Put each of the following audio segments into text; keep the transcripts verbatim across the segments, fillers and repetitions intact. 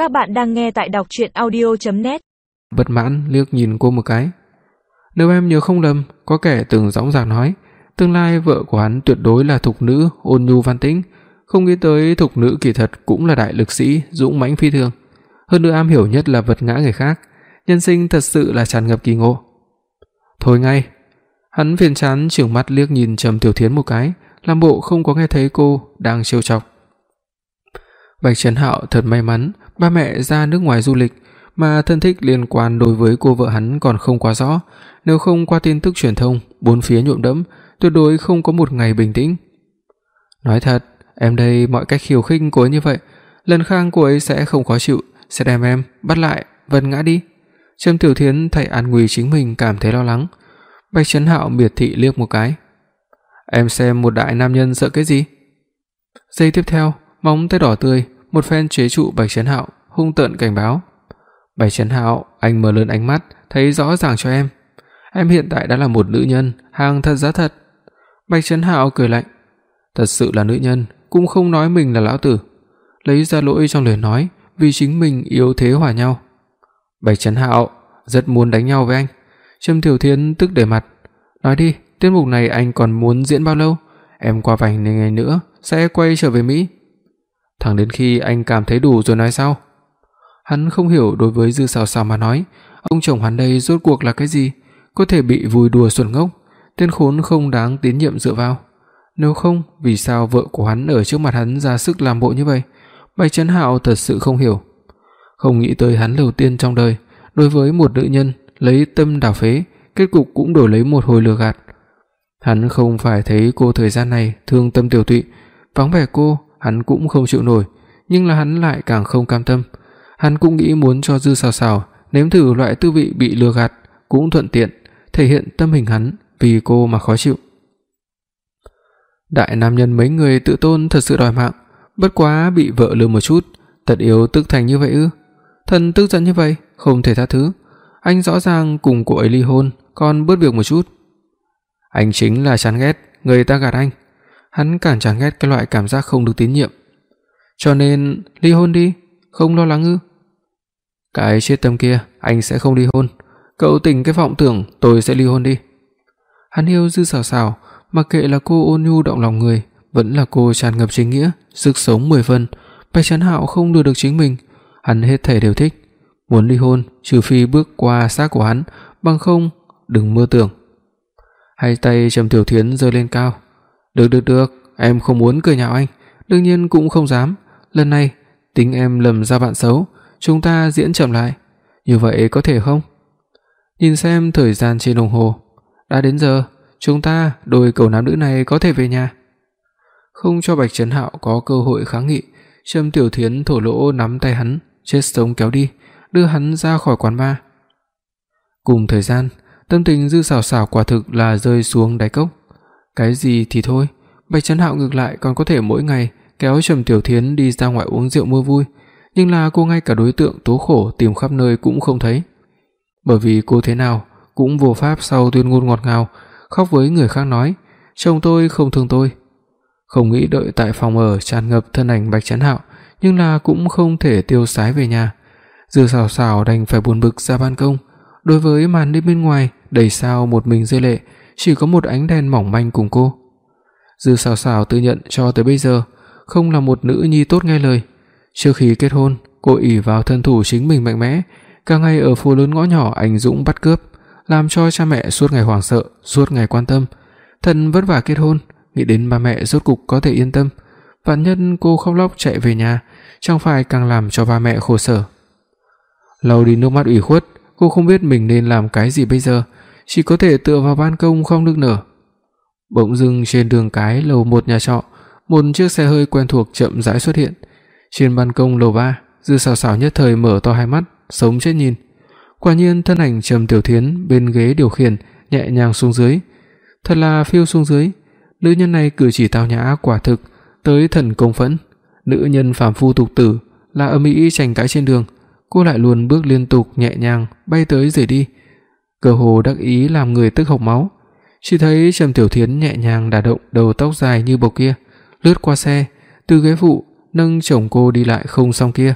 Các bạn đang nghe tại đọc truyện audio chấm net. Bất mãn liếc nhìn cô một cái. Nếu em nhớ không lầm, có kẻ từng dõng dạc nói, tương lai vợ của hắn tuyệt đối là thục nữ ôn nhu văn tĩnh, không nghĩ tới thục nữ kỳ thật cũng là đại lực sĩ, dũng mãnh phi thường, hơn nữa am hiểu nhất là vật ngã người khác, nhân sinh thật sự là tràn ngập kỳ ngộ. Thôi ngay. Hắn phiền chán trừng mắt liếc nhìn Trầm Tiểu Thiến một cái, làm bộ không có nghe thấy cô đang trêu chọc. Bạch Trấn Hạo thật may mắn, ba mẹ ra nước ngoài du lịch, mà thân thích liên quan đối với cô vợ hắn còn không quá rõ, nếu không qua tin tức truyền thông, bốn phía nhộn đẫm, tuyệt đối không có một ngày bình tĩnh. Nói thật, em đây mọi cách khiêu khích cô ấy như vậy, lần khang cô ấy sẽ không khó chịu, sẽ đem em bắt lại, vần ngã đi. Trầm Tiểu Thiến thay an nguy chính mình cảm thấy lo lắng. Bạch Trấn Hạo miệt thị liếc một cái. Em xem một đại nam nhân sợ cái gì? Giây tiếp theo, móng tay đỏ tươi một phen chế trụ Bạch Trấn Hạo, hung tợn cảnh báo. Bạch Trấn Hạo, anh mở lớn ánh mắt, thấy rõ ràng cho em. Em hiện tại đã là một nữ nhân, hàng thật giá thật. Bạch Trấn Hạo cười lạnh. Thật sự là nữ nhân, cũng không nói mình là lão tử. Lấy ra lỗi trong lời nói, vì chính mình yếu thế hòa nhau. Bạch Trấn Hạo, rất muốn đánh nhau với anh. Trầm Tiểu Thiến tức đầy mặt. Nói đi, tiết mục này anh còn muốn diễn bao lâu? Em qua vài ngày nữa sẽ quay trở về Mỹ. Thẳng đến khi anh cảm thấy đủ rồi nói sau. Hắn không hiểu đối với Dư Sào Sào mà nói, ông chồng hắn đây rốt cuộc là cái gì, có thể bị vui đùa xuẩn ngốc, tên khốn không đáng tín nhiệm dựa vào. Nếu không, vì sao vợ của hắn ở trước mặt hắn ra sức làm bộ như vậy? Bạch Trấn Hạo thật sự không hiểu. Không nghĩ tới hắn đầu tiên trong đời, đối với một nữ nhân lấy tâm đảo phế, kết cục cũng đổi lấy một hồi lừa gạt. Hắn không phải thấy cô thời gian này thương tâm tiểu tụy, vắng vẻ cô, hắn cũng không chịu nổi, nhưng là hắn lại càng không cam tâm. Hắn cũng nghĩ muốn cho Dư Sào Sào nếm thử loại tư vị bị lừa gạt, cũng thuận tiện thể hiện tâm hình hắn vì cô mà khó chịu. Đại nam nhân mấy người tự tôn thật sự đòi mạng, bất quá bị vợ lừa một chút, thật yếu tức thành như vậy ư? Thần tức giận như vậy, không thể tha thứ. Anh rõ ràng cùng cô ấy ly hôn, còn bớt việc một chút. Anh chính là chán ghét người ta gạt anh. Hắn càng chán ghét cái loại cảm giác không được tín nhiệm. Cho nên ly hôn đi, không lo lắng ư? Cái chết tâm kia, anh sẽ không ly hôn. Cậu tỉnh cái vọng tưởng tôi sẽ ly hôn đi. Hắn yêu Dư Sào Sào, mặc kệ là cô ôn nhu động lòng người, vẫn là cô tràn ngập chính nghĩa, sức sống mười phần. Bạch Trấn Hạo không lừa được chính mình, hắn hết thảy đều thích. Muốn ly hôn, trừ phi bước qua xác của hắn, bằng không đừng mơ tưởng. Hai tay Trầm Tiểu Thiến giơ lên cao. Được được được, em không muốn cười nhạo anh, đương nhiên cũng không dám. Lần này tính em lầm ra bạn xấu, chúng ta diễn chậm lại, như vậy có thể không? Nhìn xem thời gian trên đồng hồ, đã đến giờ, chúng ta đôi cậu nam nữ này có thể về nhà. Không cho Bạch Trấn Hạo có cơ hội kháng nghị, Trầm Tiểu Thiến thổ lỗ nắm tay hắn, chết sống kéo đi, đưa hắn ra khỏi quán bar. Cùng thời gian, tâm tình Dư Sào Sào quả thực là rơi xuống đáy cốc. Cái gì thì thôi, Bạch Trấn Hạo ngược lại còn có thể mỗi ngày kéo Trầm Tiểu Thiến đi ra ngoài uống rượu mua vui, nhưng là cô ngay cả đối tượng tố khổ tìm khắp nơi cũng không thấy. Bởi vì cô thế nào cũng vô pháp sau tuyên ngôn ngọt ngào khóc với người khác nói, chồng tôi không thương tôi. Không nghĩ đợi tại phòng ở tràn ngập thân ảnh Bạch Trấn Hạo, nhưng là cũng không thể tiêu sái về nhà. Dư Sào Sào đành phải buồn bực ra ban công. Đối với màn đêm bên ngoài đầy sao một mình rơi lệ, chỉ có một ánh đèn mỏng manh cùng cô. Dư Sào Sào tự nhận cho tới bây giờ không là một nữ nhi tốt nghe lời. Trước khi kết hôn, cô ỷ vào thân thủ chính mình mạnh mẽ, cả ngày ở phố lớn ngõ nhỏ anh dũng bắt cướp, làm cho cha mẹ suốt ngày hoảng sợ, suốt ngày quan tâm. Thân vất vả kết hôn, nghĩ đến ba mẹ rốt cục có thể yên tâm, vạn nhất cô khóc lóc chạy về nhà, chẳng phải càng làm cho ba mẹ khổ sở. Lau đi nước mắt ủy khuất, cô không biết mình nên làm cái gì bây giờ, chỉ có thể tựa vào ban công không nức nở. Bỗng dưng trên đường cái lầu một nhà trọ, một chiếc xe hơi quen thuộc chậm rãi xuất hiện. Trên ban công lầu ba, Dư Sào Sào nhất thời mở to hai mắt, sống chết nhìn. Quả nhiên thân ảnh Trầm Tiểu Thiến bên ghế điều khiển nhẹ nhàng xuống dưới, thật là phiêu xuống dưới. Nữ nhân này cử chỉ tao nhã quả thực tới thần công phẫn. Nữ nhân phàm phu tục tử là âm ĩ tranh cãi trên đường, cô lại luôn bước liên tục nhẹ nhàng bay tới rời đi, cơ hồ đắc ý làm người tức hộc máu. Chỉ thấy Trầm Tiểu Thiến nhẹ nhàng đả động đầu tóc dài như bộc kia, lướt qua xe, từ ghế phụ nâng chồng cô đi lại không xong kia,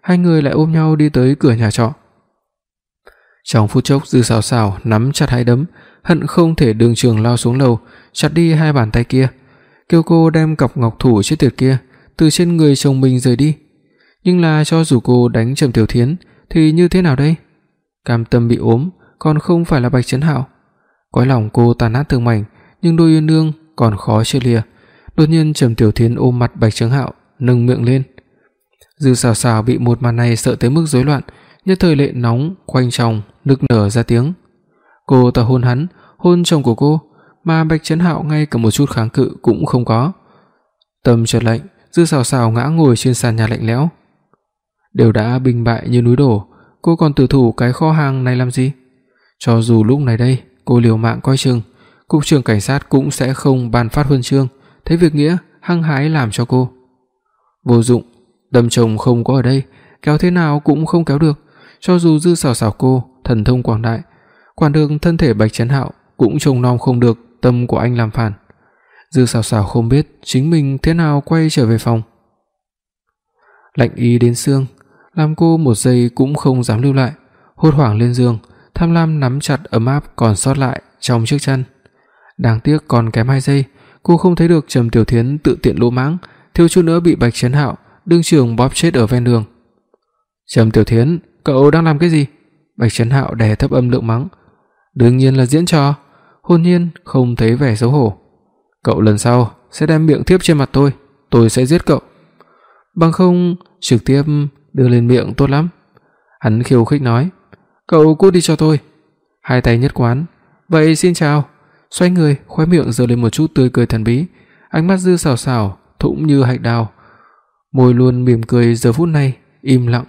hai người lại ôm nhau đi tới cửa nhà trọ. Trong phút chốc, Dư Sảo Sảo nắm chặt hai đấm, hận không thể đường trường lao xuống lầu, chặt đi hai bàn tay kia, kêu cô đem cặp ngọc thủ chết tiệt kia từ trên người chồng mình rời đi. Nhưng là cho dù cô đánh Trầm Tiểu Thiến thì như thế nào đây? Cam tâm bị ốm còn không phải là Bạch Trấn Hạo. Cõi lòng cô tan nát từng mảnh, nhưng đôi uyên ương còn khó chia lìa. Đột nhiên Trầm Tiểu Thiến ôm mặt Bạch Trấn Hạo, nâng miệng lên. Dư Sảo Sảo bị một màn này sợ tới mức rối loạn, nhất thời lệ nóng quanh chồng, nức nở ra tiếng. Cô ta hôn hắn, hôn chồng của cô, mà Bạch Trấn Hạo ngay cả một chút kháng cự cũng không có. Tâm chợt lạnh, Dư Sảo Sảo ngã ngồi trên sàn nhà lạnh lẽo. Đều đã binh bại như núi đổ, cô còn tử thủ cái kho hàng này làm gì? Cho dù lúc này đây cô liều mạng coi chừng, cục trưởng cảnh sát cũng sẽ không ban phát huân chương, thấy việc nghĩa hăng hái làm cho cô. Vô dụng, tâm chồng không có ở đây, kéo thế nào cũng không kéo được. Cho dù Dư Sảo Sảo cô thần thông quảng đại, quản được thân thể Bạch Trấn Hạo cũng trông nom không được tâm của anh làm phản. Dư Sảo Sảo không biết chính mình thế nào quay trở về phòng. Lạnh ý đến xương, làm cô một giây cũng không dám lưu lại, hốt hoảng lên giường, tham lam nắm chặt ấm áp còn sót lại trong chiếc chăn. Đáng tiếc còn kém hai giây, cô không thấy được Trầm Tiểu Thiến tự tiện lỗ mãng, thiếu chút nữa bị Bạch Trấn Hạo đương trường bóp chết ở ven đường. Trầm Tiểu Thiến, cậu đang làm cái gì? Bạch Trấn Hạo đè thấp âm lượng mắng. Đương nhiên là diễn trò. Hôn Nhiên không thấy vẻ xấu hổ. Cậu lần sau sẽ đem miệng thiếp trên mặt tôi, tôi sẽ giết cậu. Bằng không trực tiếp đưa lên miệng tốt lắm. Hắn khiêu khích nói. Cậu cút đi cho tôi. Hai tay nhất quán. Vậy xin chào. Xoay người, khóe miệng giơ lên một chút tươi cười thần bí. Ánh mắt Dư Sảo Sảo thủng như hạch đào, môi luôn mỉm cười giờ phút này im lặng.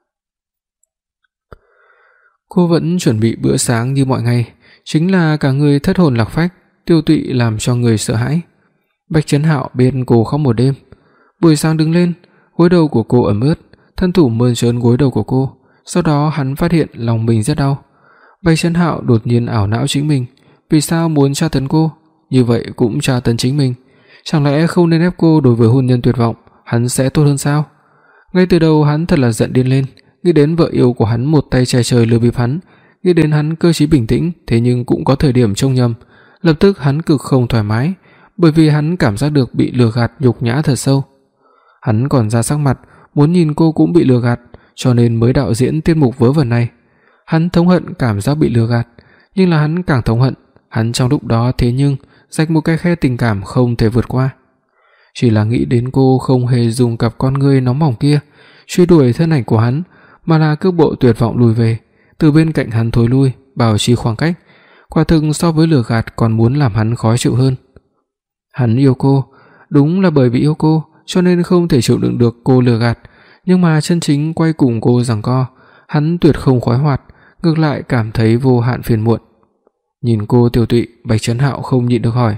Cô vẫn chuẩn bị bữa sáng như mọi ngày, chính là cả người thất hồn lạc phách, tiêu tụy làm cho người sợ hãi. Bạch Trấn Hạo biết cô khóc một đêm, buổi sáng đứng lên, gối đầu của cô ẩm ướt, thân thủ mơn trớn gối đầu của cô, sau đó hắn phát hiện lòng mình rất đau. Bạch Trấn Hạo đột nhiên ảo não chính mình, vì sao muốn tra tấn cô, như vậy cũng tra tấn chính mình, chẳng lẽ không nên ép cô đối với hôn nhân tuyệt vọng, hắn sẽ tốt hơn sao? Ngay từ đầu hắn thật là giận điên lên, nghĩ đến vợ yêu của hắn một tay che trời lừa bịp hắn, nghĩ đến hắn cơ trí bình tĩnh, thế nhưng cũng có thời điểm trông nhầm, lập tức hắn cực không thoải mái, bởi vì hắn cảm giác được bị lừa gạt nhục nhã thật sâu. Hắn còn ra sắc mặt muốn nhìn cô cũng bị lừa gạt, cho nên mới đạo diễn tiết mục vớ vẩn này. Hắn thống hận cảm giác bị lừa gạt, nhưng là hắn càng thống hận, hắn trong lúc đó thế nhưng rạch một cái khe tình cảm không thể vượt qua. Chỉ là nghĩ đến cô không hề dùng cặp con ngươi nóng bỏng kia truy đuổi thân ảnh của hắn, mà là cước bộ tuyệt vọng lùi về, từ bên cạnh hắn thối lui, bảo trì khoảng cách, quả thực so với lừa gạt còn muốn làm hắn khó chịu hơn. Hắn yêu cô, đúng là bởi vì yêu cô cho nên không thể chịu đựng được cô lừa gạt, nhưng mà chân chính quay cùng cô giằng co, hắn tuyệt không khoái hoạt, ngược lại cảm thấy vô hạn phiền muộn. Nhìn cô tiêu tụy, Bạch Trấn Hạo không nhịn được hỏi: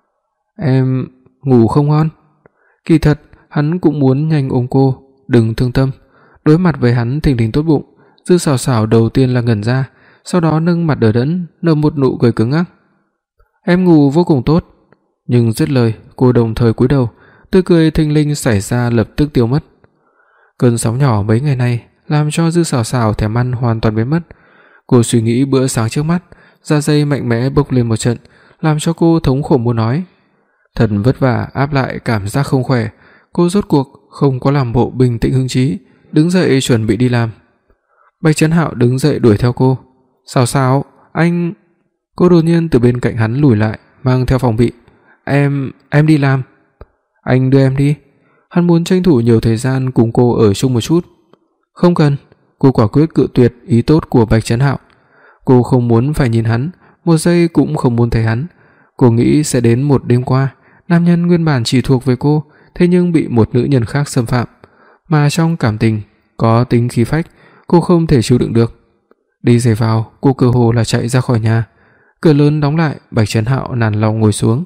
"Em ngủ không ngon?" Kỳ thật, hắn cũng muốn nhanh ôm cô, đừng thương tâm. Đối mặt với hắn thình lình tốt bụng, Dư Sảo Sảo đầu tiên là ngẩn ra, sau đó nâng mặt đờ đẫn, nở một nụ cười cứng ngắc. "Em ngủ vô cùng tốt." Nhưng dứt lời, cô đồng thời cúi đầu, tươi cười thình lình xảy ra lập tức tiêu mất. Cơn sóng nhỏ mấy ngày này làm cho Dư Sảo Sảo thèm ăn hoàn toàn biến mất. Cô suy nghĩ bữa sáng trước mắt, da dây mạnh mẽ bốc lên một trận, làm cho cô thống khổ muốn nói. Thật vất vả áp lại cảm giác không khỏe, cô rốt cuộc không có làm bộ bình tĩnh hứng chí, đứng dậy chuẩn bị đi làm. Bạch Trấn Hạo đứng dậy đuổi theo cô. "Sảo Sảo, anh..." Cô đột nhiên từ bên cạnh hắn lùi lại, mang theo phòng bị. "Em, em đi làm." "Anh đưa em đi." Hắn muốn tranh thủ nhiều thời gian cùng cô ở chung một chút. "Không cần." Cô quả quyết cự tuyệt ý tốt của Bạch Trấn Hạo. Cô không muốn phải nhìn hắn, một giây cũng không muốn thấy hắn. Cô nghĩ sẽ đến một đêm qua, nam nhân nguyên bản chỉ thuộc về cô, thế nhưng bị một nữ nhân khác xâm phạm, mà trong cảm tình có tính khí phách, cô không thể chịu đựng được. Đi giày vào, cô cơ hồ là chạy ra khỏi nhà. Cửa lớn đóng lại, Bạch Trấn Hạo nản lòng ngồi xuống.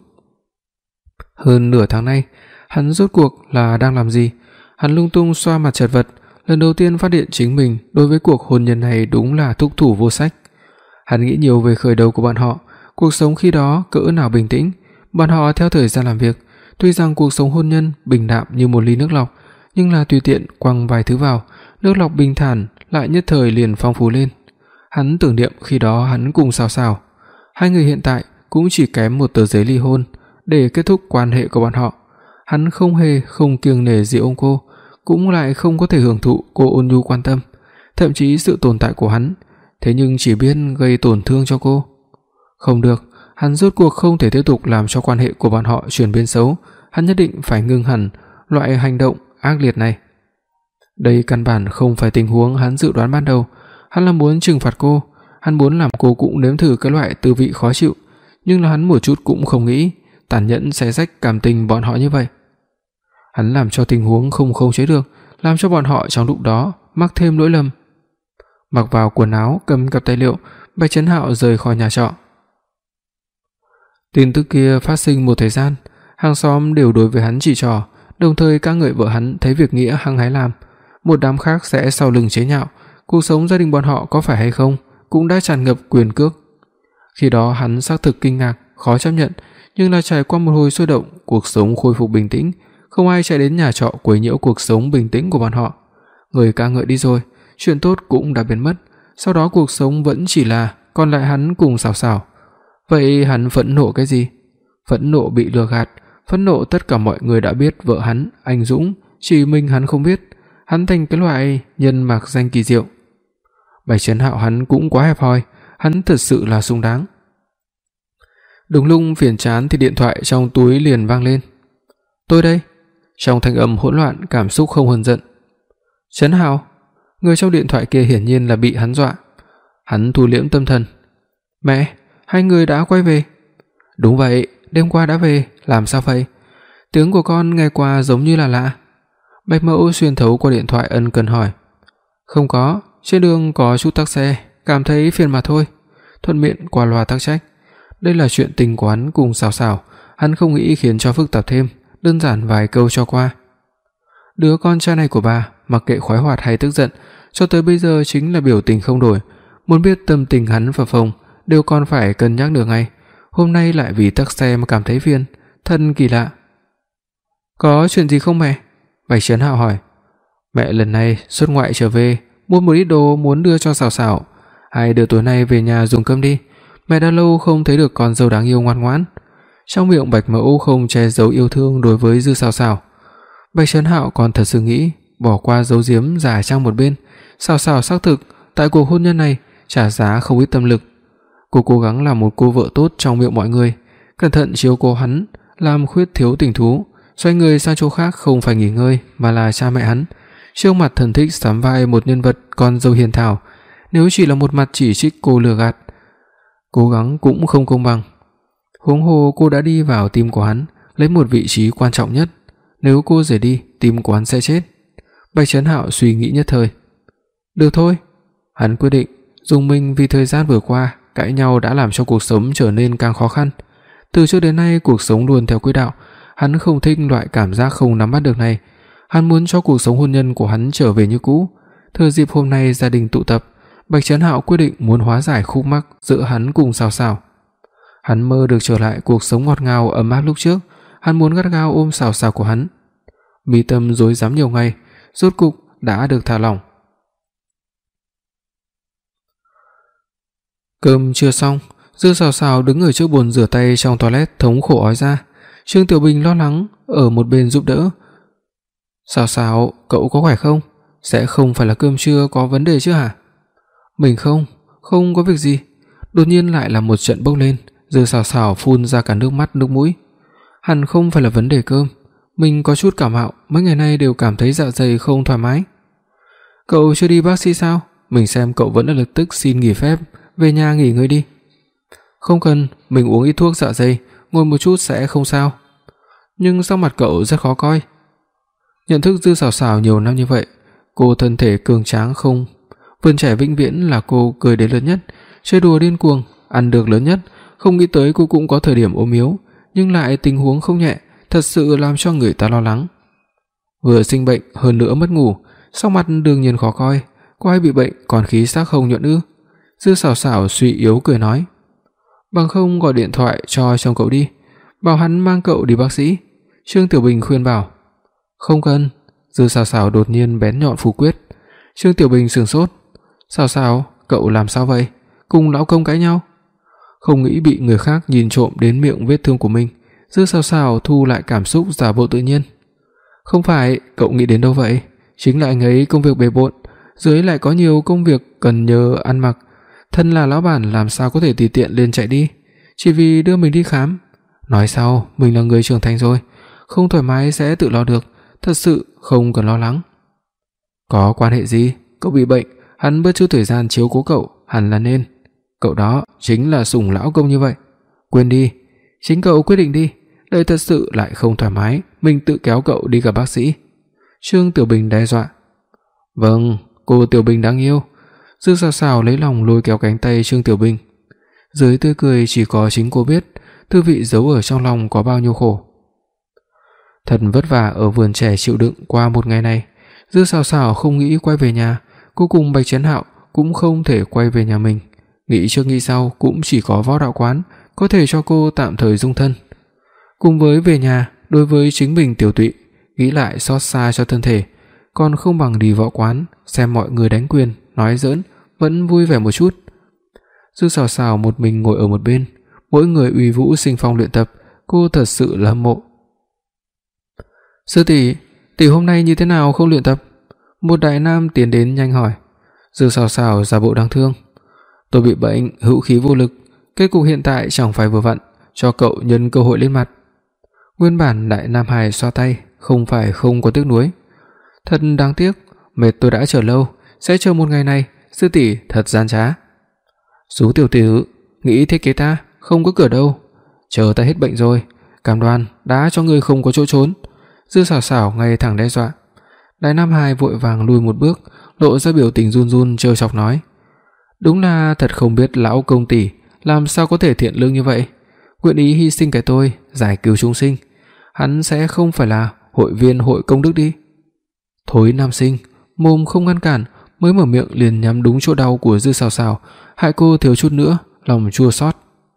Hơn nửa tháng nay, hắn rốt cuộc là đang làm gì? Hắn lung tung xoa mặt chật vật, lần đầu tiên phát hiện chính mình đối với cuộc hôn nhân này đúng là thúc thủ vô sách. Hắn nghĩ nhiều về khởi đầu của bọn họ, cuộc sống khi đó cỡ nào bình tĩnh, bọn họ theo thời gian làm việc, tuy rằng cuộc sống hôn nhân bình đạm như một ly nước lọc, nhưng là tùy tiện quăng vài thứ vào, nước lọc bình thản lại nhất thời liền phong phú lên. Hắn tưởng niệm khi đó hắn cùng Sào Sào, hai người hiện tại cũng chỉ kém một tờ giấy ly hôn để kết thúc quan hệ của bọn họ. Hắn không hề không kiêng nể gì ông cô, cũng lại không có thể hưởng thụ cô ôn nhu quan tâm, thậm chí sự tồn tại của hắn, thế nhưng chỉ biết gây tổn thương cho cô. Không được, hắn rốt cuộc không thể tiếp tục làm cho quan hệ của bọn họ chuyển biến xấu, hắn nhất định phải ngưng hẳn loại hành động ác liệt này. Đây căn bản không phải tình huống hắn dự đoán ban đầu, hắn là muốn trừng phạt cô, hắn muốn làm cô cũng nếm thử cái loại tư vị khó chịu, nhưng là hắn một chút cũng không nghĩ tàn nhẫn xé rách cảm tình bọn họ như vậy. Hắn làm cho tình huống không khống chế được, làm cho bọn họ trong lúc đó mắc thêm lỗi lầm. Mặc vào quần áo, cầm cặp tài liệu, Bạch Trấn Hạo rời khỏi nhà trọ. Tin tức kia phát sinh một thời gian, hàng xóm đều đối với hắn chỉ trỏ, đồng thời ca ngợi vợ hắn thấy việc nghĩa hăng hái làm, một đám khác sẽ sau lưng chế nhạo, cuộc sống gia đình bọn họ có phải hay không cũng đã tràn ngập quyền cước. Khi đó hắn xác thực kinh ngạc, khó chấp nhận, nhưng là trải qua một hồi sôi động, cuộc sống khôi phục bình tĩnh, không ai chạy đến nhà trọ quấy nhiễu cuộc sống bình tĩnh của bọn họ. Người ca ngợi đi rồi, chuyện tốt cũng đã biến mất, sau đó cuộc sống vẫn chỉ là còn lại hắn cùng Sào Sào. Vậy hắn phẫn nộ cái gì? Phẫn nộ bị lừa gạt, phẫn nộ tất cả mọi người đã biết vợ hắn anh dũng, chỉ mình hắn không biết, hắn thành cái loại nhân mạc danh kỳ diệu. Bạch Trấn Hạo hắn cũng quá hẹp hòi, hắn thật sự là xứng đáng. Đúng lúc phiền chán thì điện thoại trong túi liền vang lên. "Tôi đây." Trong thanh âm hỗn loạn, cảm xúc không hờn giận. "Trấn Hạo." Người trong điện thoại kia hiển nhiên là bị hắn dọa. Hắn thu liễm tâm thần. "Mẹ, hai người đã quay về." "Đúng vậy, đêm qua đã về, làm sao vậy? Tiếng của con nghe qua giống như là lạ." Bạch Mẫu xuyên thấu qua điện thoại ân cần hỏi. "Không có, trên đường có chút tắc xe, cảm thấy phiền mà thôi." Thuận miệng qua loa tác trách. Đây là chuyện tình của hắn cùng Sào Sào, hắn không nghĩ khiến cho phức tạp thêm, đơn giản vài câu cho qua. Đứa con trai này của bà, mặc kệ khoái hoạt hay tức giận, cho tới bây giờ chính là biểu tình không đổi, muốn biết tâm tình hắn và Phong đều còn phải cân nhắc nửa ngày, hôm nay lại vì tắc xe mà cảm thấy phiền, thật kỳ lạ. "Có chuyện gì không mẹ?" Bạch Trấn Hạo hỏi. "Mẹ lần này xuất ngoại trở về, mua một ít đồ muốn đưa cho Sào Sào, hai đứa tối nay về nhà dùng cơm đi. Mẹ đã lâu không thấy được con dâu đáng yêu ngoan ngoãn." Trong miệng Bạch Mẫu không che giấu yêu thương đối với Dư Sào Sào. Bạch Trấn Hạo còn thật sự nghĩ bỏ qua giấu giếm giả trang một bên, Sào Sào xác thực tại cuộc hôn nhân này trả giá không ít tâm lực. Cô cố gắng làm một cô vợ tốt trong miệng mọi người, cẩn thận chiếu cố hắn, làm khuyết thiếu tình thú, xoay người sang chỗ khác không phải nghỉ ngơi mà là cha mẹ hắn. Trước mặt thần thích sắm vai một nhân vật con dâu hiền thảo, nếu chỉ là một mặt chỉ trích cô lừa gạt, cố gắng cũng không công bằng. Huống hồ cô đã đi vào tim của hắn, lấy một vị trí quan trọng nhất, nếu cô rời đi, tim của hắn sẽ chết. Bạch Trấn Hạo suy nghĩ nhất thời. Được thôi, hắn quyết định dùng mình vì thời gian vừa qua cãi nhau đã làm cho cuộc sống trở nên càng khó khăn. Từ trước đến nay cuộc sống luôn theo quỹ đạo, hắn không thích loại cảm giác không nắm bắt được này. Hắn muốn cho cuộc sống hôn nhân của hắn trở về như cũ. Thừa dịp hôm nay gia đình tụ tập, Bạch Trấn Hạo quyết định muốn hóa giải khúc mắc giữa hắn cùng Sào Sào. Hắn mơ được trở lại cuộc sống ngọt ngào ấm áp lúc trước, hắn muốn gắt gao ôm Sào Sào của hắn. Mi tâm rối rắm nhiều ngày, rốt cục đã được thả lỏng. Cơm chưa xong, Dư Sào Sào đứng ở trước bồn rửa tay trong toilet thống khổ ói ra. Trương Tiểu Bình lo lắng ở một bên giúp đỡ. "Sào Sào, cậu có khỏe không? Sẽ không phải là cơm trưa có vấn đề chứ hả?" "Mình không, không có việc gì." Đột nhiên lại là một trận bốc lên, Dư Sào Sào phun ra cả nước mắt nước mũi. Hẳn không phải là vấn đề cơm, mình có chút cảm mạo, mấy ngày nay đều cảm thấy dạ dày không thoải mái. "Cậu chưa đi bác sĩ sao? Mình xem cậu vẫn là lập tức xin nghỉ phép, về nhà nghỉ ngơi đi." "Không cần, mình uống ít thuốc dạ dày, ngồi một chút sẽ không sao." "Nhưng sắc mặt cậu rất khó coi." Nhận thức Dư Sào Sào nhiều năm như vậy, cô thân thể cường tráng không, vườn trẻ vĩnh viễn là cô cười đến lớn nhất, chơi đùa điên cuồng, ăn được lớn nhất, không nghĩ tới cô cũng có thời điểm ốm yếu, nhưng lại tình huống không nhẹ, thật sự làm cho người ta lo lắng. Vừa sinh bệnh hơn nữa mất ngủ, sắc mặt đương nhiên khó coi, có ai bị bệnh còn khí sắc không nhuận ư? Dư Sào Sào suy yếu cười nói. "Bằng không gọi điện thoại cho chồng cậu đi, bảo hắn mang cậu đi bác sĩ." Trương Tiểu Bình khuyên bảo. "Không cần." Dư Sào Sào đột nhiên bén nhọn phủ quyết. Trương Tiểu Bình sửng sốt. Sao sao, cậu làm sao vậy? Cùng lão công cãi nhau? Không nghĩ bị người khác nhìn trộm đến miệng vết thương của mình, Dư Sào Sào thu lại cảm xúc giả bộ tự nhiên. Không phải, cậu nghĩ đến đâu vậy? Chính là anh ấy công việc bề bộn, dưới lại có nhiều công việc cần nhờ ăn mặc, thân là lão bản làm sao có thể tùy tiện liền chạy đi, chỉ vì đưa mình đi khám. Nói sau, mình là người trưởng thành rồi, không thoải mái sẽ tự lo được, thật sự không cần lo lắng. Có quan hệ gì? Cậu bị bệnh, hắn bớt chút thời gian chiếu cố cậu, hẳn là nên. Cậu đó chính là sủng lão công như vậy. Quên đi, chính cậu quyết định đi, đợi thật sự lại không thoải mái, mình tự kéo cậu đi gặp bác sĩ. Trương Tiểu Bình đe dọa. Vâng, cô Tiểu Bình đáng yêu. Dư Sào Sào lấy lòng lôi kéo cánh tay Trương Tiểu Bình. Dưới tươi cười chỉ có chính cô biết, tư vị giấu ở trong lòng có bao nhiêu khổ. Thật vất vả ở vườn trẻ chịu đựng qua một ngày này, Dư Sào Sào không nghĩ quay về nhà, cô cùng Bạch Trấn Hạo cũng không thể quay về nhà mình. Nghĩ trước nghĩ sau cũng chỉ có Võ Đạo Quán có thể cho cô tạm thời dung thân. Cùng với về nhà, đối với chính mình tiểu tụy, nghĩ lại xót xa cho thân thể, còn không bằng đi Võ Quán xem mọi người đánh quyền, nói giỡn, vẫn vui vẻ một chút. Dư Sào Sào một mình ngồi ở một bên, mỗi người uy vũ sinh phong luyện tập, cô thật sự là hâm mộ. Sư tỷ, tỷ hôm nay như thế nào không luyện tập? Một đại nam tiến đến nhanh hỏi. Dư Sào Sào giả bộ đáng thương. Tôi bị bệnh, hữu khí vô lực, kết cục hiện tại chẳng phải vừa vặn cho cậu nhân cơ hội lên mặt. Nguyên bản đại nam hài xoa tay, không phải không có tiếc nuối. Thật đáng tiếc, mệt tôi đã chờ lâu, sẽ chờ một ngày này, sư tỷ thật gian trá. Sú tiểu tử, nghĩ thiết kế ta, không có cửa đâu. Chờ ta hết bệnh rồi, cam đoan đã cho ngươi không có chỗ trốn. Dư Sào Sào ngay thẳng đe dọa. Đại nam hài vội vàng lùi một bước, lộ ra biểu tình run run trêu chọc nói: Đúng là thật không biết lão công tỷ làm sao có thể thiện lương như vậy, nguyện ý hy sinh cái tôi giải cứu chúng sinh. Hắn sẽ không phải là hội viên hội công đức đi. Thối nam sinh, mồm không ngăn cản, mới mở miệng liền nhắm đúng chỗ đau của Dư Sào Sào, hại cô thiếu chút nữa lòng chua xót.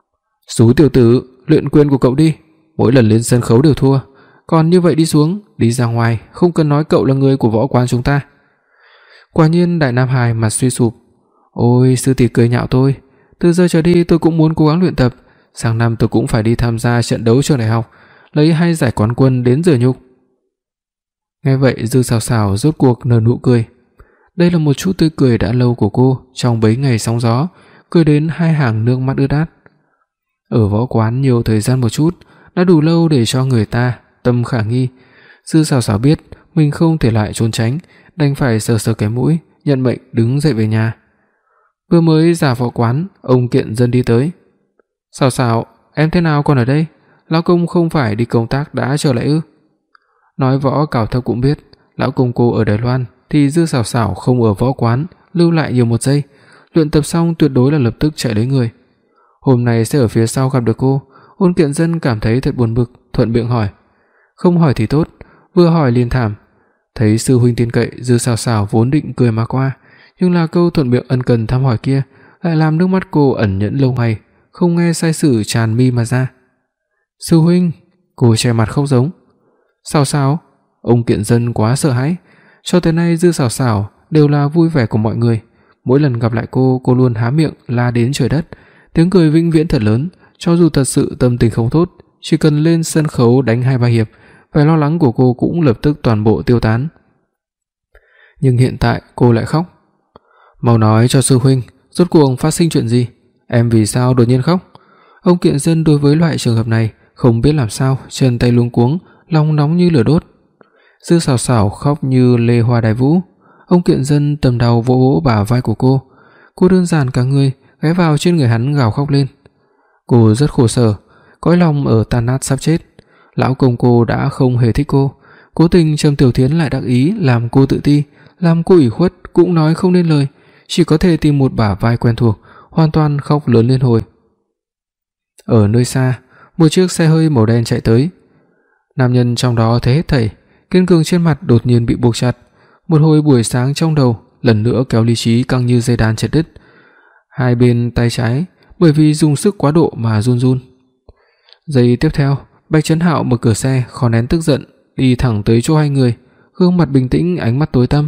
Sú tiểu tử, luyện quyền của cậu đi, mỗi lần lên sân khấu đều thua, còn như vậy đi xuống, đi ra ngoài không cần nói cậu là người của Võ Quán chúng ta. Quả nhiên đại nam hài mặt suy sụp. Ôi, sư tỷ cười nhạo tôi, từ giờ trở đi tôi cũng muốn cố gắng luyện tập, sang năm tôi cũng phải đi tham gia trận đấu trường đại học, lấy hai giải quán quân đến rửa nhục. Nghe vậy Dư Sào Sào rốt cuộc nở nụ cười. Đây là một chút tươi cười đã lâu của cô trong bấy ngày sóng gió, cười đến hai hàng nước mắt ướt át. Ở Võ Quán nhiều thời gian một chút, đã đủ lâu để cho người ta tâm khả nghi. Dư Sào Sào biết mình không thể lại trốn tránh, đành phải sờ sờ cái mũi, nhận mệnh đứng dậy về nhà. Vừa mới ra Võ Quán, ông Kiện Dân đi tới. Sào Sào, em thế nào còn ở đây? Lão công không phải đi công tác đã trở lại ư? Nói Võ Cảo Thấp cũng biết, lão công cô ở Đài Loan thì Dư Sào Sào không ở Võ Quán lưu lại nhiều một giây, luyện tập xong tuyệt đối là lập tức chạy lấy người. Hôm nay sẽ ở phía sau gặp được cô. Ôn Kiện Dân cảm thấy thật buồn bực, thuận miệng hỏi. Không hỏi thì tốt, vừa hỏi liền thảm. Thấy sư huynh tin cậy, Dư Sào Sào vốn định cười mà qua, nhưng là câu thuận miệng ân cần thăm hỏi kia lại làm nước mắt cô ẩn nhẫn lâu ngày không nghe sai sử tràn mi mà ra. Sư huynh, cô che mặt khóc giống. Sao sao? Ông Kiện Dân quá sợ hãi. Cho tới nay Dư Sào Sào đều là vui vẻ của mọi người, mỗi lần gặp lại cô, cô luôn há miệng la đến trời đất, tiếng cười vĩnh viễn thật lớn, cho dù thật sự tâm tình không tốt, chỉ cần lên sân khấu đánh hai ba hiệp, vẻ lo lắng của cô cũng lập tức toàn bộ tiêu tán. Nhưng hiện tại cô lại khóc. Mau nói cho sư huynh, rốt cuộc phát sinh chuyện gì? Em vì sao đột nhiên khóc? Ông Kiện Dân đối với loại trường hợp này không biết làm sao, chân tay luống cuống, lòng nóng như lửa đốt. Dư Sào Sào khóc như lê hoa đài vũ. Ông Kiện Dân tầm đầu vỗ vỗ bả vai của cô. Cô đơn giản cả người ghé vào trên người hắn gào khóc lên. Cô rất khổ sở, cõi lòng ở tan nát sắp chết. Lão công cô đã không hề thích cô, cố tình Trầm Tiểu Thiến lại đắc ý làm cô tự ti, làm cô ủy khuất cũng nói không nên lời, chỉ có thể tìm một bả vai quen thuộc, hoàn toàn khóc lớn lên hồi. Ở nơi xa, một chiếc xe hơi màu đen chạy tới. Nam nhân trong đó thấy hết thảy, kiên cường trên mặt đột nhiên bị buộc chặt, một hồi buổi sáng trong đầu lần nữa kéo lý trí căng như dây đàn chặt đứt. Hai bên tay trái bởi vì dùng sức quá độ mà run run. Giây tiếp theo, Bạch Trấn Hạo mở cửa xe, khó nén tức giận, đi thẳng tới chỗ hai người, gương mặt bình tĩnh, ánh mắt tối tăm,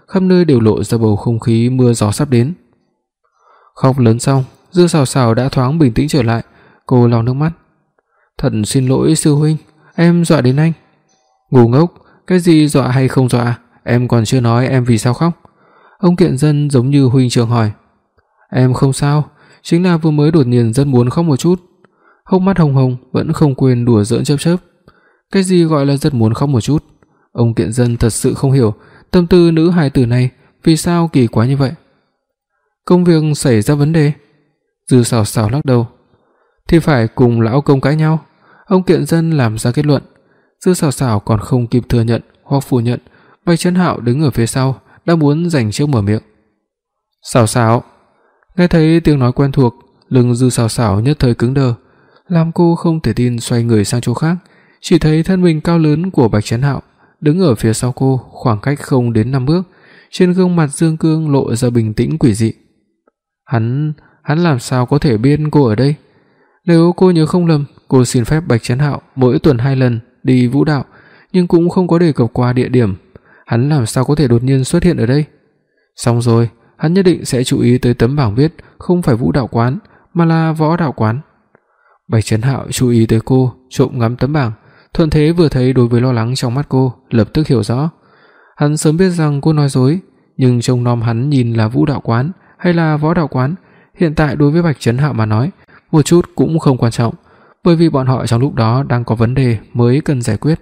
khắp nơi đều lộ ra bầu không khí mưa gió sắp đến. Khóc lớn xong, Dư Sào Sào đã thoáng bình tĩnh trở lại, cô lau nước mắt. "Thật xin lỗi sư huynh, em dọa đến anh." "Ngu ngốc, cái gì dọa hay không dọa, em còn chưa nói em vì sao khóc." Ông Kiện Dân giống như huynh trưởng hỏi. "Em không sao, chính là vừa mới đột nhiên rất muốn khóc một chút." Hốc mắt hồng hồng vẫn không quên đùa giỡn chớp chớp. Cái gì gọi là rất muốn khóc một chút? Ông Kiện Dân thật sự không hiểu tâm tư nữ hài tử này vì sao kỳ quái như vậy. "Công việc xảy ra vấn đề?" Dư Sào Sào lắc đầu. "Thì phải cùng lão công cãi nhau." Ông Kiện Dân làm ra kết luận. Dư Sào Sào còn không kịp thừa nhận hoặc phủ nhận, Bạch Trấn Hạo đứng ở phía sau đã muốn giành trước mở miệng. "Sào Sào." Nghe thấy tiếng nói quen thuộc, lưng Dư Sào Sào nhất thời cứng đờ, làm cô không thể tin xoay người sang chỗ khác, chỉ thấy thân mình cao lớn của Bạch Trấn Hạo đứng ở phía sau cô, khoảng cách không đến năm bước, trên gương mặt dương cương lộ ra bình tĩnh quỷ dị. Hắn, hắn làm sao có thể biết cô ở đây? Nếu cô nhớ không lầm, cô xin phép Bạch Trấn Hạo mỗi tuần hai lần đi vũ đạo, nhưng cũng không có đề cập qua địa điểm. Hắn làm sao có thể đột nhiên xuất hiện ở đây? Xong rồi, hắn nhất định sẽ chú ý tới tấm bảng viết không phải vũ đạo quán mà là võ đạo quán. Bạch Trấn Hạo chú ý tới cô, trộm ngắm tấm bảng, thuận thế vừa thấy đối với lo lắng trong mắt cô, lập tức hiểu rõ. Hắn sớm biết rằng cô nói dối, nhưng trông nom hắn nhìn là vũ đạo quán hay là võ đạo quán, hiện tại đối với Bạch Trấn Hạo mà nói, một chút cũng không quan trọng, bởi vì bọn họ trong lúc đó đang có vấn đề mới cần giải quyết.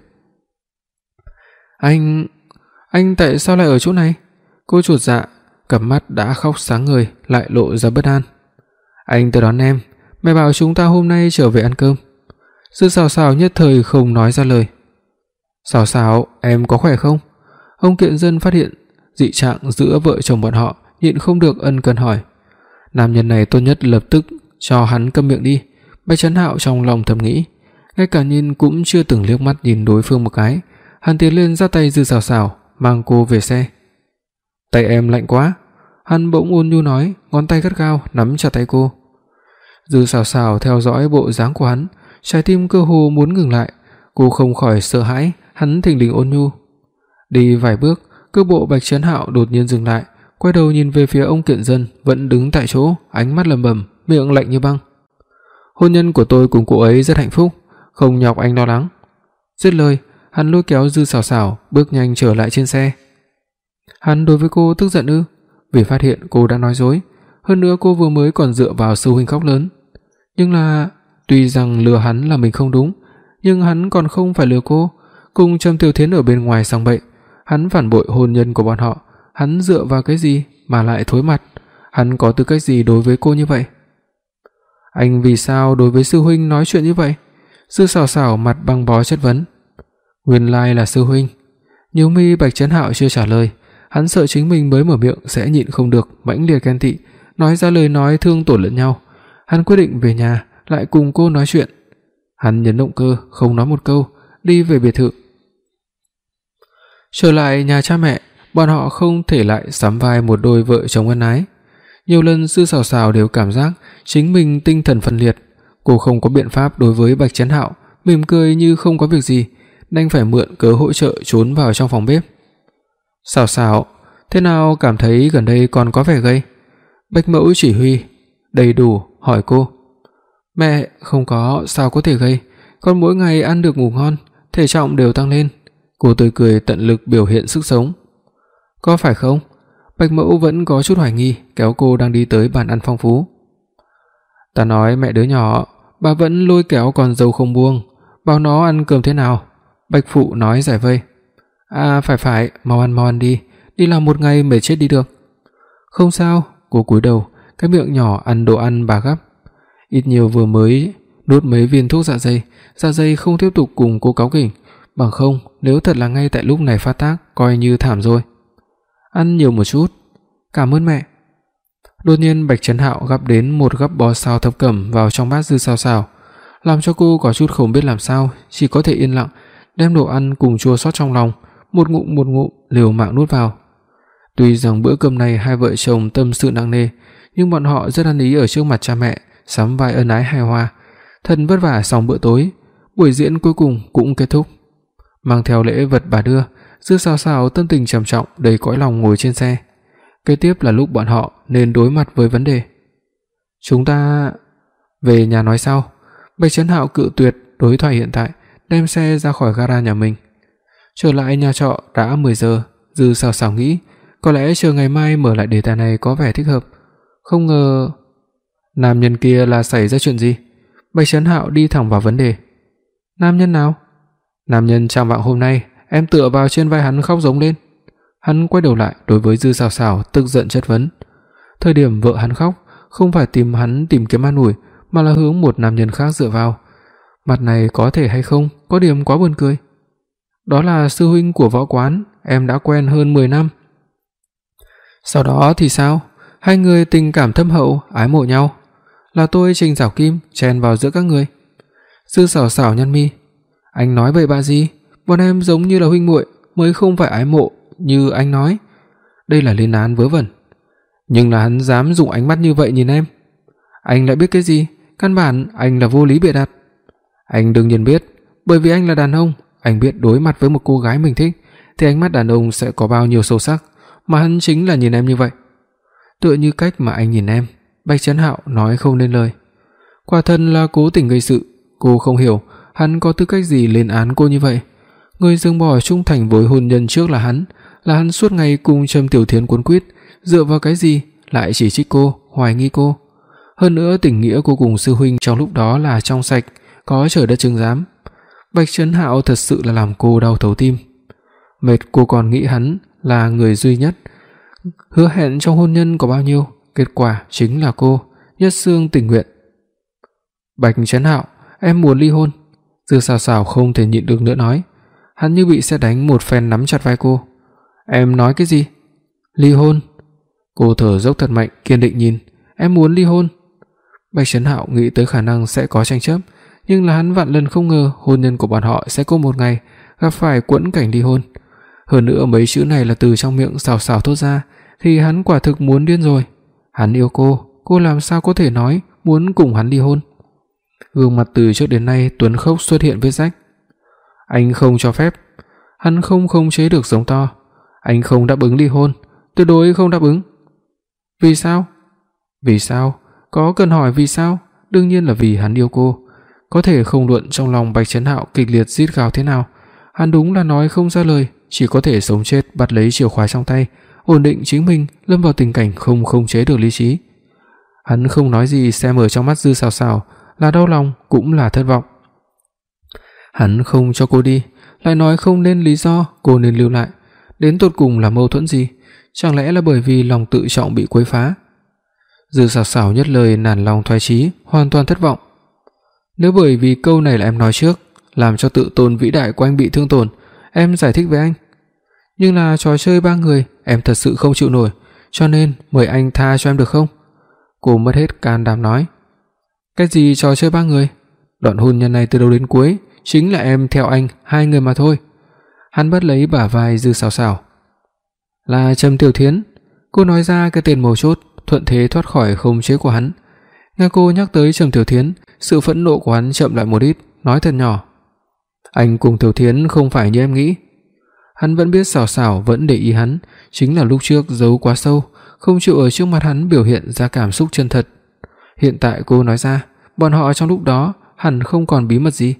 Anh, anh tại sao lại ở chỗ này? Cô chột dạ, cặp mắt đã khóc sáng ngời lại lộ ra bất an. Anh tới đón em, mẹ bảo chúng ta hôm nay trở về ăn cơm. Dư Sào Sào nhất thời không nói ra lời. Sào Sào, em có khỏe không? Ông Kiện Dân phát hiện dị trạng giữa vợ chồng bọn họ, nhịn không được ân cần hỏi. Nam nhân này tốt nhất lập tức cho hắn câm miệng đi. Bạch Trấn Hạo trong lòng thầm nghĩ, ngay cả nhìn cũng chưa từng liếc mắt nhìn đối phương một cái, hắn tiến lên giơ tay Dư Sào Sào, mang cô về xe. Tay em lạnh quá, hắn bỗng ôn nhu nói, ngón tay gắt gao nắm chặt tay cô. Dư Sào Sào theo dõi bộ dáng của hắn, trái tim cơ hồ muốn ngừng lại, cô không khỏi sợ hãi, hắn thình lình ôn nhu. Đi vài bước, cước bộ Bạch Trấn Hạo đột nhiên dừng lại, quay đầu nhìn về phía ông Kiện Dân vẫn đứng tại chỗ, ánh mắt lẩm bẩm, miệng lạnh như băng. Hôn nhân của tôi cùng cô ấy rất hạnh phúc, không nhọc anh lo lắng. Dứt lời, hắn lôi kéo Dư Sào Sào bước nhanh trở lại trên xe. Hắn đối với cô tức giận ư? Vì phát hiện cô đã nói dối, hơn nữa cô vừa mới còn dựa vào sư huynh khóc lớn. Nhưng là, tuy rằng lừa hắn là mình không đúng, nhưng hắn còn không phải lừa cô. Cùng Trầm Tiểu Thiến ở bên ngoài sang bậy, hắn phản bội hôn nhân của bọn họ, hắn dựa vào cái gì mà lại thối mặt? Hắn có tư cách gì đối với cô như vậy? Anh vì sao đối với sư huynh nói chuyện như vậy? Dư Sào Sào mặt băng bó chất vấn. Nguyên lai là sư huynh. Nhíu mi Bạch Trấn Hạo chưa trả lời, hắn sợ chính mình mới mở miệng sẽ nhịn không được mãnh liệt ghen tị, nói ra lời nói thương tổn lẫn nhau. Hắn quyết định về nhà lại cùng cô nói chuyện. Hắn nhấn động cơ, không nói một câu, đi về biệt thự. Trở lại nhà cha mẹ, bọn họ không thể lại sắm vai một đôi vợ chồng ân ái. Nhiều lần Dư Sào Sào đều cảm giác chính mình tinh thần phân liệt, cô không có biện pháp đối với Bạch Trấn Hạo, mỉm cười như không có việc gì, đành phải mượn cớ hỗ trợ trốn vào trong phòng bếp. Sào Sào, thế nào cảm thấy gần đây còn có vẻ gầy? Bạch Mẫu chỉ huy đầy đủ hỏi cô. Mẹ, không có, sao có thể gầy, con mỗi ngày ăn được ngủ ngon, thể trọng đều tăng lên. Cô tươi cười tận lực biểu hiện sức sống. Có phải không? Bạch Mẫu vẫn có chút hoài nghi, kéo cô đang đi tới bàn ăn phong phú. Ta nói mẹ đứa nhỏ, bà vẫn lôi kéo con dâu không buông, bảo nó ăn cơm thế nào? Bạch phụ nói giải vây. À phải phải, mau ăn mau ăn đi, đi làm một ngày mệt chết đi được. Không sao, cô cúi đầu, cái miệng nhỏ ăn đồ ăn bà gắp. Ít nhiều vừa mới nuốt mấy viên thuốc dạ dày, dạ dày không tiếp tục cùng cô cáu kỉnh, bằng không nếu thật là ngay tại lúc này phát tác coi như thảm rồi. Ăn nhiều một chút. Cảm ơn mẹ. Đột nhiên Bạch Trấn Hạo gắp đến một gắp bò xào thập cẩm vào trong bát Dư Sào Sào, làm cho cô có chút không biết làm sao, chỉ có thể yên lặng đem đồ ăn cùng chua xót trong lòng một ngụm một ngụm liều mạng nuốt vào. Tuy rằng bữa cơm này hai vợ chồng tâm sự nặng nề, nhưng bọn họ rất ăn ý ở trước mặt cha mẹ, sắm vai ân ái hài hòa. Thật vất vả xong bữa tối, buổi diễn cuối cùng cũng kết thúc. Mang theo lễ vật bà đưa, Dư Sào Sào tâm tình trầm trọng đầy cõi lòng ngồi trên xe. Kế tiếp là lúc bọn họ nên đối mặt với vấn đề. Chúng ta về nhà nói sau. Bạch Trấn Hạo cự tuyệt đối thoại hiện tại, đem xe ra khỏi gara nhà mình. Trở lại nhà trọ đã mười giờ, Dư Sào Sào nghĩ có lẽ chờ ngày mai mở lại đề tài này có vẻ thích hợp. Không ngờ nam nhân kia là xảy ra chuyện gì? Bạch Trấn Hạo đi thẳng vào vấn đề. Nam nhân nào? Nam nhân Trang Vạng hôm nay, em tựa vào trên vai hắn khóc giống lên. Hắn quay đầu lại đối với Dư Sào Sào tức giận chất vấn. Thời điểm vợ hắn khóc, không phải tìm hắn tìm kiếm an ủi, mà là hướng một nam nhân khác dựa vào. Mặt này có thể hay không, có điểm quá buồn cười. Đó là sư huynh của võ quán, em đã quen hơn mười năm. Sau đó thì sao? Hai người tình cảm thâm hậu, ái mộ nhau. Là tôi Trình Giảo Kim chen vào giữa các người. Dư Sào Sào nhăn mi. Anh nói vậy bạ gì? Bọn em giống như là huynh muội, mới không phải ái mộ như anh nói. Đây là lên án vớ vẩn. Nhưng là hắn dám dùng ánh mắt như vậy nhìn em. Anh lại biết cái gì? Căn bản anh là vô lý bịa đặt. Anh đương nhiên biết, bởi vì anh là đàn ông, anh biết đối mặt với một cô gái mình thích thì ánh mắt đàn ông sẽ có bao nhiêu sâu sắc, mà hắn chính là nhìn em như vậy. Tựa như cách mà anh nhìn em. Bạch Trấn Hạo nói không nên lời. Quả thân là cố tình gây sự, cô không hiểu hắn có tư cách gì lên án cô như vậy. Người dừng bỏ trung thành với hôn nhân trước là hắn, là hắn suốt ngày cùng Trầm Tiểu Thiến cuốn quýt, dựa vào cái gì lại chỉ trích cô, hoài nghi cô. Hơn nữa tình nghĩa cô cùng sư huynh trong lúc đó là trong sạch, có trời đất chứng giám. Bạch Trấn Hạo thật sự là làm cô đau thấu tim. Mệt cô còn nghĩ hắn là người duy nhất. Hứa hẹn trong hôn nhân có bao nhiêu, kết quả chính là cô, nhất xương tình nguyện. Bạch Trấn Hạo, em muốn ly hôn. Dư Sào Sào không thể nhịn được nữa nói. Hắn như bị sét đánh một phen nắm chặt vai cô. Em nói cái gì? Ly hôn? Cô thở dốc thật mạnh, kiên định nhìn. Em muốn ly hôn. Bạch Trấn Hạo nghĩ tới khả năng sẽ có tranh chấp, nhưng là hắn vạn lần không ngờ hôn nhân của bọn họ sẽ có một ngày gặp phải quẫn cảnh ly hôn. Hơn nữa mấy chữ này là từ trong miệng Sào Sào thốt ra, thì hắn quả thực muốn điên rồi. Hắn yêu cô, cô làm sao có thể nói muốn cùng hắn ly hôn? Gương mặt từ trước đến nay tuấn khốc xuất hiện vết rách. Anh không cho phép. Hắn không khống chế được giống to. Anh không đáp ứng ly hôn, tuyệt đối không đáp ứng. Vì sao? Vì sao? Có cần hỏi vì sao? Đương nhiên là vì hắn yêu cô. Có thể không luận trong lòng Bạch Trấn Hạo kịch liệt rít gào thế nào, hắn đúng là nói không ra lời, chỉ có thể sống chết bắt lấy chìa khóa trong tay, ổn định chính mình lâm vào tình cảnh không khống chế được lý trí. Hắn không nói gì, xem ở trong mắt Dư Sào Sào là đau lòng cũng là thất vọng. Hắn không cho cô đi, lại nói không nên lý do cô nên lưu lại, đến tột cùng là mâu thuẫn gì? Chẳng lẽ là bởi vì lòng tự trọng bị quấy phá? Dư Sào Sào nhất lời nản lòng thoái chí, hoàn toàn thất vọng. Nếu bởi vì câu này là em nói trước, làm cho tự tôn vĩ đại của anh bị thương tổn, em giải thích với anh. Nhưng là trò chơi ba người, em thật sự không chịu nổi, cho nên mời anh tha cho em được không? Cô mất hết can đảm nói. Cái gì trò chơi ba người? Đoạn hôn nhân này từ đầu đến cuối chính là em theo anh hai người mà thôi. Hắn bắt lấy bả vai Dư Sào Sào. Là Trầm Tiểu Thiến. Cô nói ra cái tên mấu chốt, thuận thế thoát khỏi khống chế của hắn. Nghe cô nhắc tới Trầm Tiểu Thiến, sự phẫn nộ của hắn chậm lại một ít, nói thật nhỏ. Anh cùng Tiểu Thiến không phải như em nghĩ. Hắn vẫn biết Sào Sào vẫn để ý hắn, chính là lúc trước giấu quá sâu, không chịu ở trước mặt hắn biểu hiện ra cảm xúc chân thật. Hiện tại cô nói ra, bọn họ trong lúc đó hẳn không còn bí mật gì.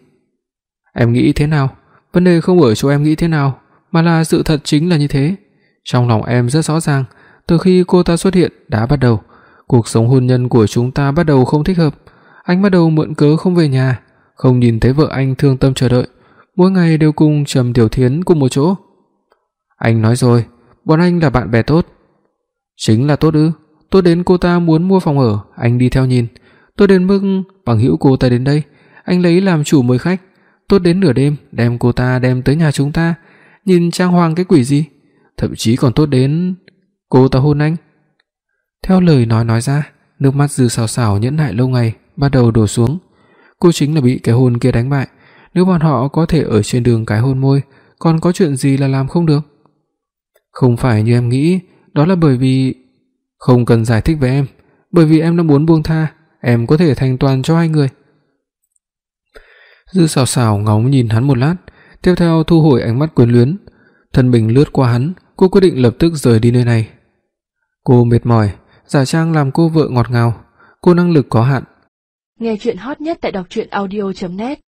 Em nghĩ thế nào? Vấn đề không ở chỗ em nghĩ thế nào, mà là sự thật chính là như thế. Trong lòng em rất rõ ràng, từ khi cô ta xuất hiện đã bắt đầu, cuộc sống hôn nhân của chúng ta bắt đầu không thích hợp. Anh bắt đầu mượn cớ không về nhà, không nhìn thấy vợ anh thương tâm chờ đợi, mỗi ngày đều cùng Trầm Tiểu Thiến cùng một chỗ. Anh nói rồi, bọn anh là bạn bè tốt. Chính là tốt ư? Tốt đến cô ta muốn mua phòng ở, anh đi theo nhìn. Tốt đến mức bằng hữu cô ta đến đây, anh lấy làm chủ mời khách. Tốt đến nửa đêm đem cô ta đem tới nhà chúng ta, nhìn trang hoàng cái quỷ gì. Thậm chí còn tốt đến cô ta hôn anh. Theo lời nói nói ra, nước mắt Dư Sào Sào nhẫn nại lâu ngày bắt đầu đổ xuống. Cô chính là bị cái hôn kia đánh bại. Nếu bọn họ có thể ở trên đường cái hôn môi, còn có chuyện gì là làm không được? Không phải như em nghĩ, đó là bởi vì... Không cần giải thích với em, bởi vì em đã muốn buông tha, em có thể thành toàn cho hai người. Dư Sào Sào ngóng nhìn hắn một lát, tiếp theo thu hồi ánh mắt quyến luyến. thân mình lướt qua hắn, cô quyết định lập tức rời đi nơi này. Cô mệt mỏi, giả trang làm cô vợ ngọt ngào, cô năng lực có hạn. Nghe truyện hot nhất tại đọc truyện audio chấm net.